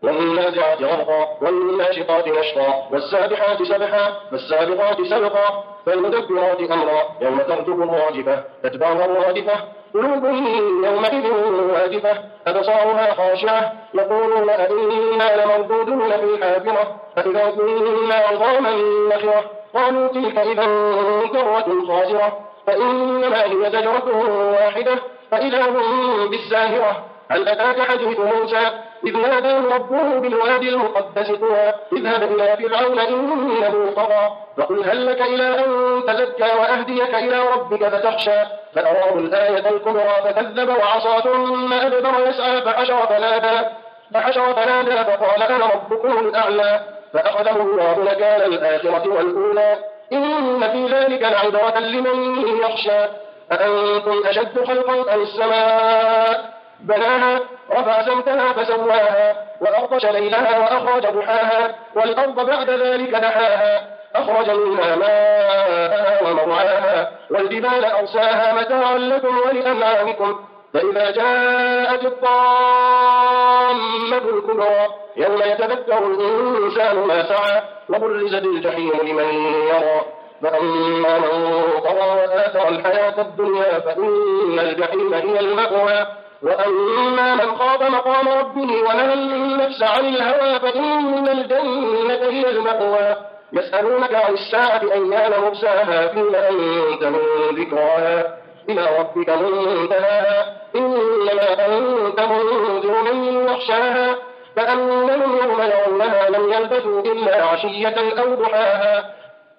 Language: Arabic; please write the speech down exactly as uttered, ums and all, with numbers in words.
والنازعات غرقا والناشطات نشطا والسابحات سبحا فالسابقات سبقا فالمدبرات أمرا يوم ترجف الراجفة تتبعها الرادفة قلوب يومئذ واجفة أبصارها خاشعة يقولون أئنا لمردودون في الحافرة فإذا كنا عظاما نخرة قالوا تلك إذا كرة خاسرة فإنما هي زجرة واحدة فإذا هم بالساهرة هل أتاك حديث موسى إذ ناداه ربه بالوادي المقدس طوى اذهب إلى فرعون إنه طغى فقل هل لك إلى أن تزكى وأهديك إلى ربك فتخشى فأراه الآية الكبرى فكذب وعصى ثم أدبر يسعى فحشر فنادى فحشر فنادى فقال أنا ربكم الأعلى فأخذه الله نكال الآخرة والأولى إن في ذلك لعبرة لمن يخشى أأنتم أشد خلقا أم السماء بناها رفع سمكها فسواها وأغطش ليلها وأخرج ضحاها والأرض بعد ذلك دحاها أخرج منها ماءها ومرعاها والجبال أرساها متاعا لكم ولأنعامكم فإذا جاءت الطامة الكبرى يوم يتذكر الإنسان ما سعى وبرزت الجحيم لمن يرى فأما من طغى وآثر الحياة الدنيا فإن الجحيم هي المأوى وأما من خاف مقام ربه ونهى النفس عن الهوى فإن الجنة هي المأوى يسألونك عن الساعة أيان مرساها فيما أنت من ذكراها إلى ربك منتهاها إنما أنت منذر من يخشاها فأنهم يوم يرونها لم يلبثوا إلا عشية أو ضحاها